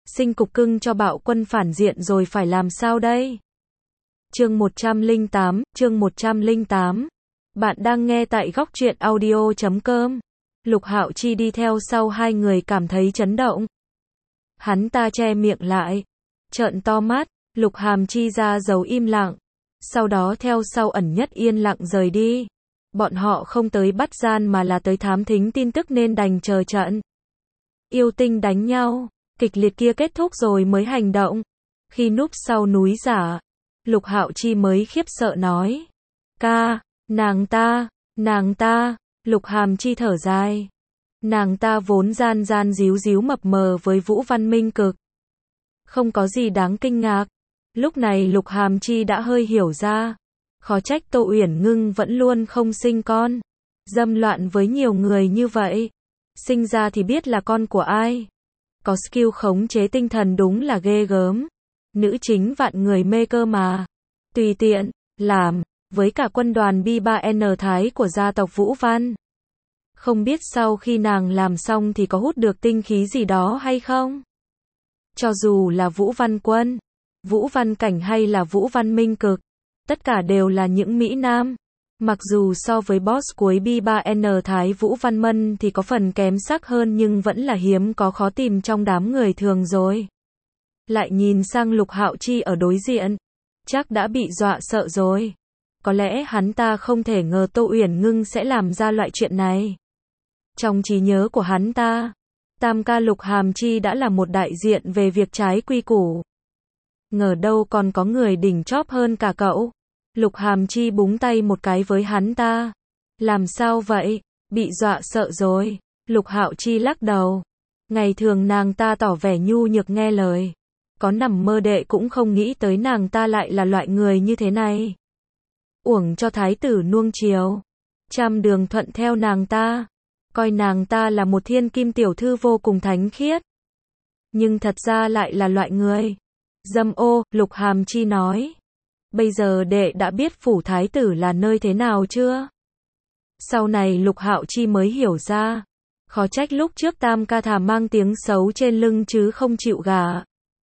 Sinh cục cưng cho bạo quân phản diện rồi phải làm sao đây? Chương 108. Bạn đang nghe tại góc truyện audio.com. Lục Hạo Chi đi theo sau hai người cảm thấy chấn động. Hắn ta che miệng lại, trợn to mắt, Lục Hàm Chi ra dấu im lặng. Sau đó theo sau Ẩn Nhất yên lặng rời đi. Bọn họ không tới bắt gian mà là tới thám thính tin tức nên đành chờ trận. Yêu tinh đánh nhau, kịch liệt kia kết thúc rồi mới hành động. Khi núp sau núi giả, Lục Hạo Chi mới khiếp sợ nói. Ca, nàng ta, Lục Hàm Chi thở dài. Nàng ta vốn gian gian díu díu mập mờ với Vũ Văn Minh Cực. Không có gì đáng kinh ngạc. Lúc này Lục Hàm Chi đã hơi hiểu ra. Khó trách Tô Uyển Ngưng vẫn luôn không sinh con. Dâm loạn với nhiều người như vậy. Sinh ra thì biết là con của ai. Có skill khống chế tinh thần đúng là ghê gớm. Nữ chính vạn người mê cơ mà. Tùy tiện, làm, với cả quân đoàn B3N Thái của gia tộc Vũ Văn. Không biết sau khi nàng làm xong thì có hút được tinh khí gì đó hay không? Cho dù là Vũ Văn Quân, Vũ Văn Cảnh hay là Vũ Văn Minh Cực, tất cả đều là những Mỹ Nam. Mặc dù so với boss cuối B3N Thái Vũ Văn Mân thì có phần kém sắc hơn nhưng vẫn là hiếm có khó tìm trong đám người thường rồi. Lại nhìn sang Lục Hạo Chi ở đối diện, chắc đã bị dọa sợ rồi. Có lẽ hắn ta không thể ngờ Tô Uyển Ngưng sẽ làm ra loại chuyện này. Trong trí nhớ của hắn ta, tam ca Lục Hàm Chi đã là một đại diện về việc trái quy củ. Ngờ đâu còn có người đỉnh chóp hơn cả cậu. Lục Hàm Chi búng tay một cái với hắn ta. Làm sao vậy? Bị dọa sợ rồi. Lục Hạo Chi lắc đầu. Ngày thường nàng ta tỏ vẻ nhu nhược nghe lời. Có nằm mơ đệ cũng không nghĩ tới nàng ta lại là loại người như thế này. Uổng cho thái tử nuông chiều. Trăm đường thuận theo nàng ta. Coi nàng ta là một thiên kim tiểu thư vô cùng thánh khiết. Nhưng thật ra lại là loại người dâm ô, Lục Hàm Chi nói. Bây giờ đệ đã biết phủ thái tử là nơi thế nào chưa? Sau này Lục Hạo Chi mới hiểu ra. Khó trách lúc trước tam ca thà mang tiếng xấu trên lưng chứ không chịu gả.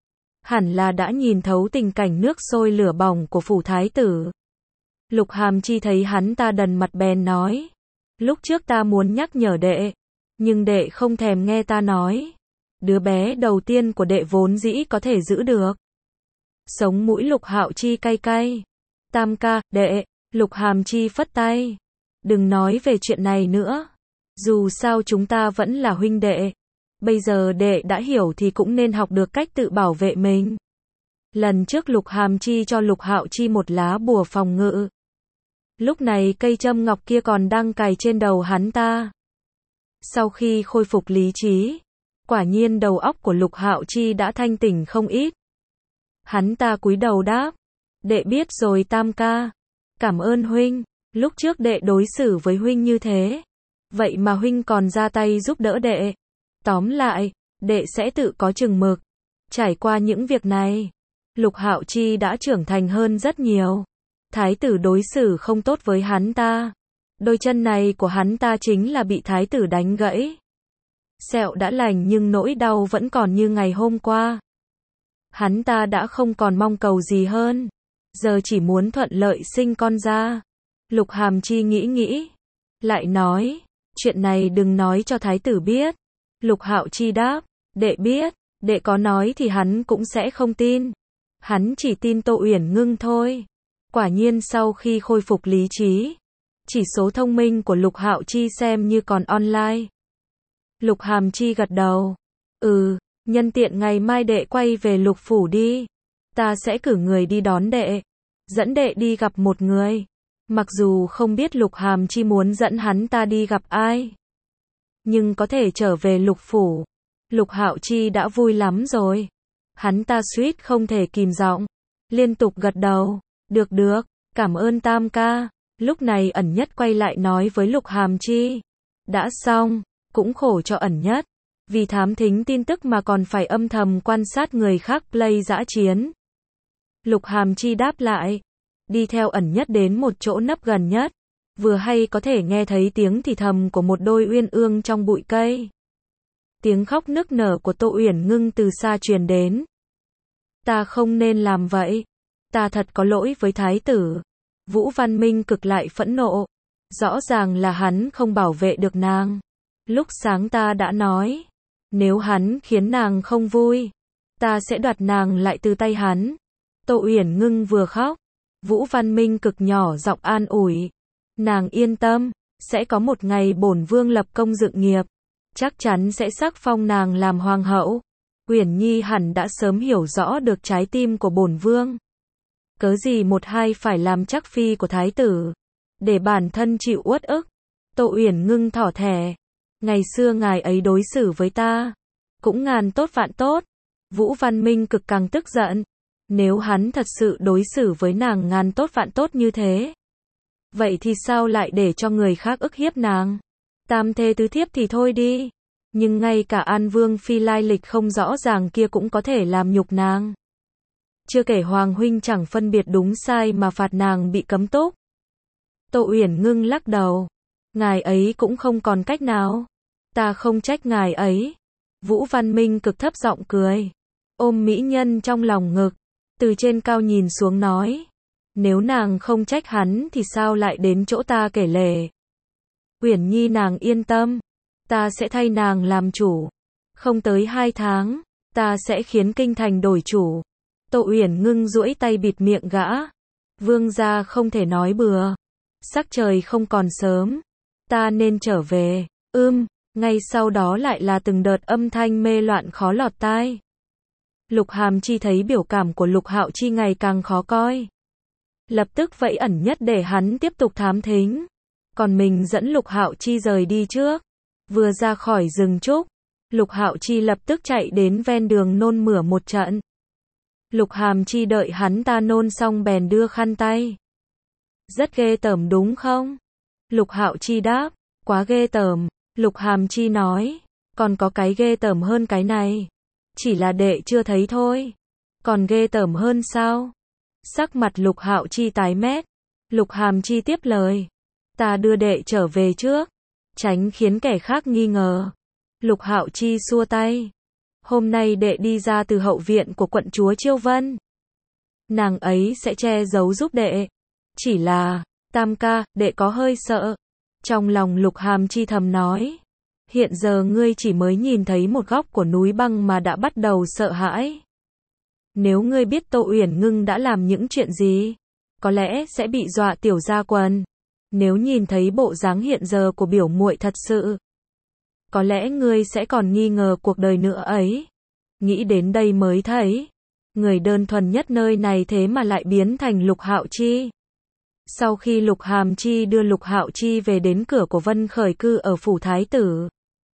Hẳn là đã nhìn thấu tình cảnh nước sôi lửa bỏng của phủ thái tử. Lục Hàm Chi thấy hắn ta đần mặt bèn nói. Lúc trước ta muốn nhắc nhở đệ, nhưng đệ không thèm nghe ta nói. Đứa bé đầu tiên của đệ vốn dĩ có thể giữ được. Sống mũi Lục Hạo Chi cay cay. Tam ca, đệ, Lục Hàm Chi phất tay. Đừng nói về chuyện này nữa. Dù sao chúng ta vẫn là huynh đệ. Bây giờ đệ đã hiểu thì cũng nên học được cách tự bảo vệ mình. Lần trước Lục Hàm Chi cho Lục Hạo Chi một lá bùa phòng ngự. Lúc này cây châm ngọc kia còn đang cài trên đầu hắn ta. Sau khi khôi phục lý trí, quả nhiên đầu óc của Lục Hạo Chi đã thanh tỉnh không ít. Hắn ta cúi đầu đáp. Đệ biết rồi tam ca. Cảm ơn huynh. Lúc trước đệ đối xử với huynh như thế. Vậy mà huynh còn ra tay giúp đỡ đệ. Tóm lại, đệ sẽ tự có chừng mực. Trải qua những việc này, Lục Hạo Chi đã trưởng thành hơn rất nhiều. Thái tử đối xử không tốt với hắn ta. Đôi chân này của hắn ta chính là bị thái tử đánh gãy. Sẹo đã lành nhưng nỗi đau vẫn còn như ngày hôm qua. Hắn ta đã không còn mong cầu gì hơn. Giờ chỉ muốn thuận lợi sinh con ra. Lục Hàm Chi nghĩ. Lại nói, chuyện này đừng nói cho thái tử biết. Lục Hạo Chi đáp, đệ biết, đệ có nói thì hắn cũng sẽ không tin. Hắn chỉ tin Tô Uyển Ngưng thôi. Quả nhiên sau khi khôi phục lý trí, chỉ số thông minh của Lục Hạo Chi xem như còn online. Lục Hàm Chi gật đầu. Nhân tiện ngày mai đệ quay về Lục phủ đi. Ta sẽ cử người đi đón đệ. Dẫn đệ đi gặp một người. Mặc dù không biết Lục Hàm Chi muốn dẫn hắn ta đi gặp ai. Nhưng có thể trở về Lục phủ. Lục Hạo Chi đã vui lắm rồi. Hắn ta suýt không thể kìm giọng. Liên tục gật đầu. Được, cảm ơn tam ca. Lúc này Ẩn Nhất quay lại nói với Lục Hàm Chi. Đã xong, cũng khổ cho Ẩn Nhất. Vì thám thính tin tức mà còn phải âm thầm quan sát người khác play dã chiến. Lục Hàm Chi đáp lại. Đi theo Ẩn Nhất đến một chỗ nấp gần nhất. Vừa hay có thể nghe thấy tiếng thì thầm của một đôi uyên ương trong bụi cây. Tiếng khóc nức nở của Tô Uyển Ngưng từ xa truyền đến. Ta không nên làm vậy. Ta thật có lỗi với thái tử. Vũ Văn Minh Cực lại phẫn nộ. Rõ ràng là hắn không bảo vệ được nàng. Lúc sáng ta đã nói, nếu hắn khiến nàng không vui, ta sẽ đoạt nàng lại từ tay hắn. Tô Uyển Ngưng vừa khóc, Vũ Văn Minh Cực nhỏ giọng an ủi. Nàng yên tâm, sẽ có một ngày bổn vương lập công dựng nghiệp, chắc chắn sẽ sắc phong nàng làm hoàng hậu. Uyển Nhi hẳn đã sớm hiểu rõ được trái tim của bổn vương. Cớ gì một hai phải làm chắc phi của thái tử, để bản thân chịu uất ức. Tô Uyển Ngưng thỏ thẻ. Ngày xưa ngài ấy đối xử với ta cũng ngàn tốt vạn tốt. Vũ Văn Minh Cực càng tức giận. Nếu hắn thật sự đối xử với nàng ngàn tốt vạn tốt như thế, vậy thì sao lại để cho người khác ức hiếp nàng? Tam thê tứ thiếp thì thôi đi, nhưng ngay cả An Vương phi lai lịch không rõ ràng kia cũng có thể làm nhục nàng. Chưa kể Hoàng huynh chẳng phân biệt đúng sai mà phạt nàng bị cấm túc. Tô Uyển Ngưng lắc đầu. Ngài ấy cũng không còn cách nào. Ta không trách ngài ấy. Vũ Văn Minh Cực thấp giọng cười, ôm mỹ nhân trong lòng ngực, từ trên cao nhìn xuống nói. Nếu nàng không trách hắn thì sao lại đến chỗ ta kể lể? Uyển Nhi nàng yên tâm, ta sẽ thay nàng làm chủ. Không tới 2 tháng, ta sẽ khiến kinh thành đổi chủ. Tô Uyển Ngưng duỗi tay bịt miệng gã. Vương gia không thể nói bừa. Sắc trời không còn sớm, ta nên trở về. Ngay sau đó lại là từng đợt âm thanh mê loạn khó lọt tai. Lục Hàm Chi thấy biểu cảm của Lục Hạo Chi ngày càng khó coi, lập tức vẫy ẩn nhất để hắn tiếp tục thám thính. Còn mình dẫn Lục Hạo Chi rời đi trước. Vừa ra khỏi rừng trúc, Lục Hạo Chi lập tức chạy đến ven đường nôn mửa một trận. Lục Hàm Chi đợi hắn ta nôn xong bèn đưa khăn tay. Rất ghê tởm đúng không? Lục Hạo Chi đáp. Quá ghê tởm. Lục Hàm Chi nói. Còn có cái ghê tởm hơn cái này. Chỉ là đệ chưa thấy thôi. Còn ghê tởm hơn sao? Sắc mặt Lục Hạo Chi tái mét. Lục Hàm Chi tiếp lời. Ta đưa đệ trở về trước, tránh khiến kẻ khác nghi ngờ. Lục Hạo Chi xua tay. Hôm nay đệ đi ra từ hậu viện của quận chúa Chiêu Vân. Nàng ấy sẽ che giấu giúp đệ. Chỉ là, Tam ca, đệ có hơi sợ. Trong lòng Lục Hàm Chi thầm nói. Hiện giờ ngươi chỉ mới nhìn thấy một góc của núi băng mà đã bắt đầu sợ hãi. Nếu ngươi biết Tô Uyển Ngưng đã làm những chuyện gì, có lẽ sẽ bị dọa tiểu gia quần. Nếu nhìn thấy bộ dáng hiện giờ của biểu muội thật sự, có lẽ ngươi sẽ còn nghi ngờ cuộc đời nữa ấy. Nghĩ đến đây mới thấy, người đơn thuần nhất nơi này thế mà lại biến thành Lục Hạo Chi. Sau khi Lục Hàm Chi đưa Lục Hạo Chi về đến cửa của Vân Khởi Cư ở phủ thái tử,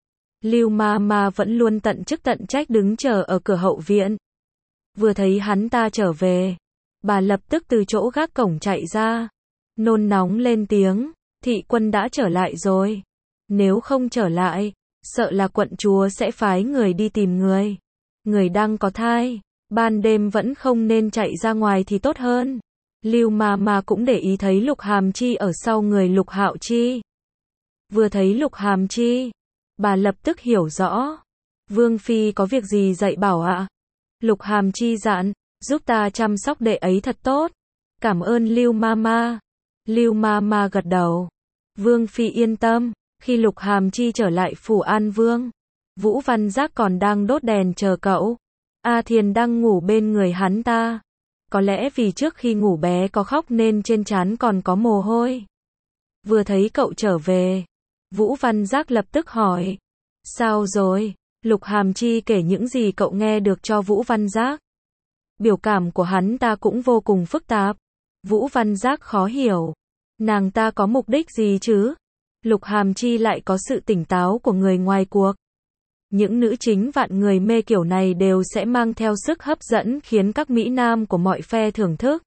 Lưu Ma Ma vẫn luôn tận chức tận trách đứng chờ ở cửa hậu viện. Vừa thấy hắn ta trở về, bà lập tức từ chỗ gác cổng chạy ra, nôn nóng lên tiếng, thị quân đã trở lại rồi. Nếu không trở lại, sợ là quận chúa sẽ phái người đi tìm người. Người đang có thai, ban đêm vẫn không nên chạy ra ngoài thì tốt hơn. Lưu Ma Ma cũng để ý thấy Lục Hàm Chi ở sau người Lục Hạo Chi. Vừa thấy Lục Hàm Chi, bà lập tức hiểu rõ. Vương phi có việc gì dạy bảo ạ? Lục Hàm Chi dặn, giúp ta chăm sóc đệ ấy thật tốt. Cảm ơn Lưu Ma Ma. Lưu Ma Ma gật đầu. Vương phi yên tâm. Khi Lục Hàm Chi trở lại phủ An Vương, Vũ Văn Giác còn đang đốt đèn chờ cậu. A Thiền đang ngủ bên người hắn ta. Có lẽ vì trước khi ngủ bé có khóc nên trên trán còn có mồ hôi. Vừa thấy cậu trở về, Vũ Văn Giác lập tức hỏi. Sao rồi? Lục Hàm Chi kể những gì cậu nghe được cho Vũ Văn Giác. Biểu cảm của hắn ta cũng vô cùng phức tạp. Vũ Văn Giác khó hiểu. Nàng ta có mục đích gì chứ? Lục Hàm Chi lại có sự tỉnh táo của người ngoài cuộc. Những nữ chính vạn người mê kiểu này đều sẽ mang theo sức hấp dẫn khiến các mỹ nam của mọi phe thưởng thức.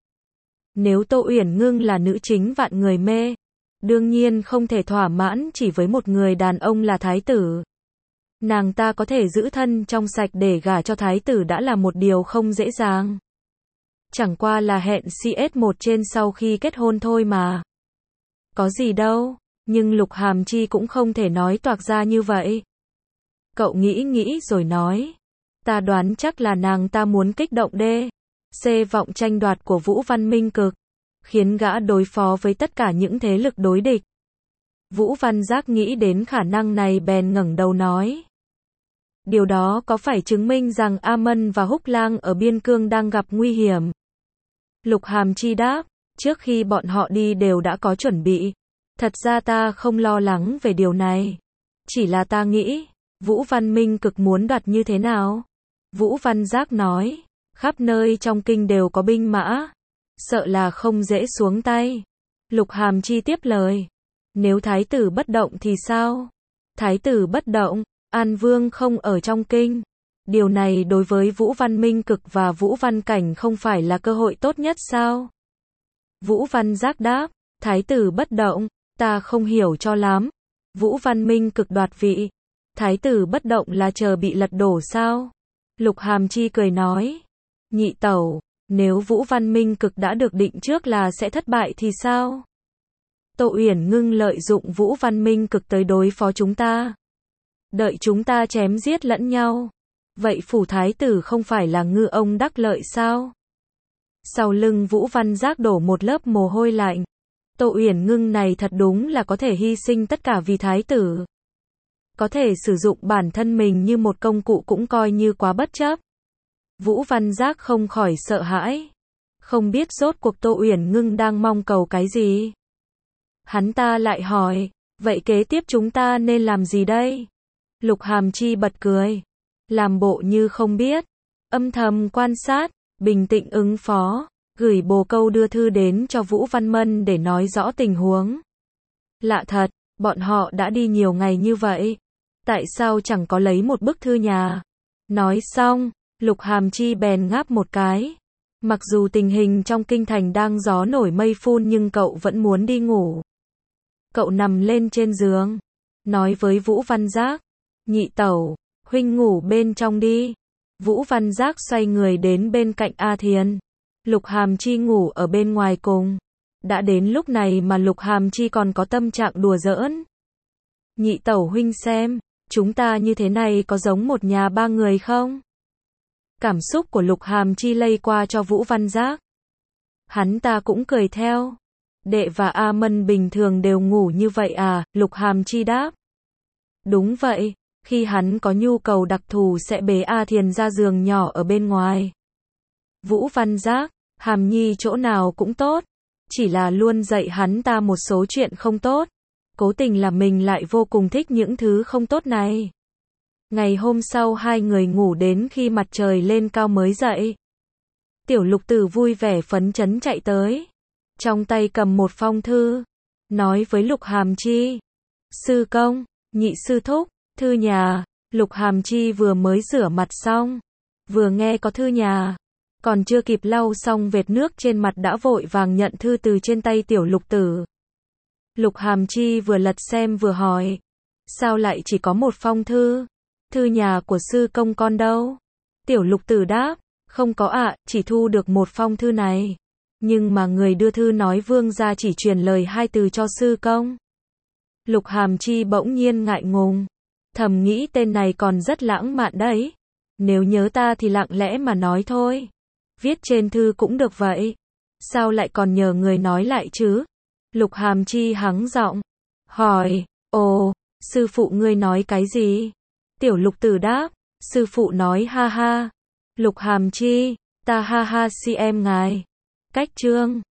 Nếu Tô Uyển Ngưng là nữ chính vạn người mê, đương nhiên không thể thỏa mãn chỉ với một người đàn ông là thái tử. Nàng ta có thể giữ thân trong sạch để gả cho thái tử đã là một điều không dễ dàng. Chẳng qua là hẹn CS1 trên sau khi kết hôn thôi mà. Có gì đâu, nhưng Lục Hàm Chi cũng không thể nói toạc ra như vậy. Cậu nghĩ rồi nói. Ta đoán chắc là nàng ta muốn kích động đê. C vọng tranh đoạt của Vũ Văn Minh Cực, khiến gã đối phó với tất cả những thế lực đối địch. Vũ Văn Giác nghĩ đến khả năng này bèn ngẩng đầu nói. Điều đó có phải chứng minh rằng A Mân và Húc Lang ở biên cương đang gặp nguy hiểm? Lục Hàm Chi đáp, trước khi bọn họ đi đều đã có chuẩn bị. Thật ra ta không lo lắng về điều này. Chỉ là ta nghĩ, Vũ Văn Minh Cực muốn đoạt như thế nào? Vũ Văn Giác nói, khắp nơi trong kinh đều có binh mã, sợ là không dễ xuống tay. Lục Hàm Chi tiếp lời, nếu thái tử bất động thì sao? Thái tử bất động, An Vương không ở trong kinh. Điều này đối với Vũ Văn Minh Cực và Vũ Văn Cảnh không phải là cơ hội tốt nhất sao? Vũ Văn Giác đáp, thái tử bất động, ta không hiểu cho lắm. Vũ Văn Minh Cực đoạt vị, thái tử bất động là chờ bị lật đổ sao? Lục Hàm Chi cười nói, nhị tẩu, nếu Vũ Văn Minh Cực đã được định trước là sẽ thất bại thì sao? Tô Uyển Ngưng lợi dụng Vũ Văn Minh Cực tới đối phó chúng ta. Đợi chúng ta chém giết lẫn nhau. Vậy phủ thái tử không phải là ngư ông đắc lợi sao? Sau lưng Vũ Văn Giác đổ một lớp mồ hôi lạnh. Tô Uyển Ngưng này thật đúng là có thể hy sinh tất cả vì thái tử. Có thể sử dụng bản thân mình như một công cụ cũng coi như quá bất chấp. Vũ Văn Giác không khỏi sợ hãi. Không biết rốt cuộc Tô Uyển Ngưng đang mong cầu cái gì. Hắn ta lại hỏi, vậy kế tiếp chúng ta nên làm gì đây? Lục Hàm Chi bật cười. Làm bộ như không biết. Âm thầm quan sát, bình tĩnh ứng phó. Gửi bồ câu đưa thư đến cho Vũ Văn Mân để nói rõ tình huống. Lạ thật, bọn họ đã đi nhiều ngày như vậy. Tại sao chẳng có lấy một bức thư nhà? Nói xong, Lục Hàm Chi bèn ngáp một cái. Mặc dù tình hình trong kinh thành đang gió nổi mây phun nhưng cậu vẫn muốn đi ngủ. Cậu nằm lên trên giường, nói với Vũ Văn Giác, nhị tẩu, huynh ngủ bên trong đi. Vũ Văn Giác xoay người đến bên cạnh A Thiền. Lục Hàm Chi ngủ ở bên ngoài cùng. Đã đến lúc này mà Lục Hàm Chi còn có tâm trạng đùa giỡn. Nhị tẩu huynh xem, chúng ta như thế này có giống một nhà ba người không? Cảm xúc của Lục Hàm Chi lây qua cho Vũ Văn Giác. Hắn ta cũng cười theo. Đệ và A Mân bình thường đều ngủ như vậy à? Lục Hàm Chi đáp. Đúng vậy, khi hắn có nhu cầu đặc thù sẽ bế A Thiền ra giường nhỏ ở bên ngoài. Vũ Văn Giác, Hàm Nhi chỗ nào cũng tốt, chỉ là luôn dạy hắn ta một số chuyện không tốt. Cố tình là mình lại vô cùng thích những thứ không tốt này. Ngày hôm sau hai người ngủ đến khi mặt trời lên cao mới dậy. Tiểu Lục Tử vui vẻ phấn chấn chạy tới. Trong tay cầm một phong thư. Nói với Lục Hàm Chi. Sư công, nhị sư thúc, thư nhà. Lục Hàm Chi vừa mới rửa mặt xong. Vừa nghe có thư nhà. Còn chưa kịp lau xong vệt nước trên mặt đã vội vàng nhận thư từ trên tay Tiểu Lục Tử. Lục Hàm Chi vừa lật xem vừa hỏi. Sao lại chỉ có một phong thư? Thư nhà của sư công con đâu? Tiểu Lục Tử đáp. Không có ạ, chỉ thu được một phong thư này. Nhưng mà người đưa thư nói vương gia chỉ truyền lời 2 từ cho sư công. Lục Hàm Chi bỗng nhiên ngại ngùng. Thầm nghĩ tên này còn rất lãng mạn đấy. Nếu nhớ ta thì lặng lẽ mà nói thôi. Viết trên thư cũng được vậy. Sao lại còn nhờ người nói lại chứ? Lục Hàm Chi hắng giọng. Hỏi, ồ, sư phụ ngươi nói cái gì? Tiểu Lục Tử đáp, sư phụ nói ha ha. Lục Hàm Chi, ta ha ha si em ngài. Cách chương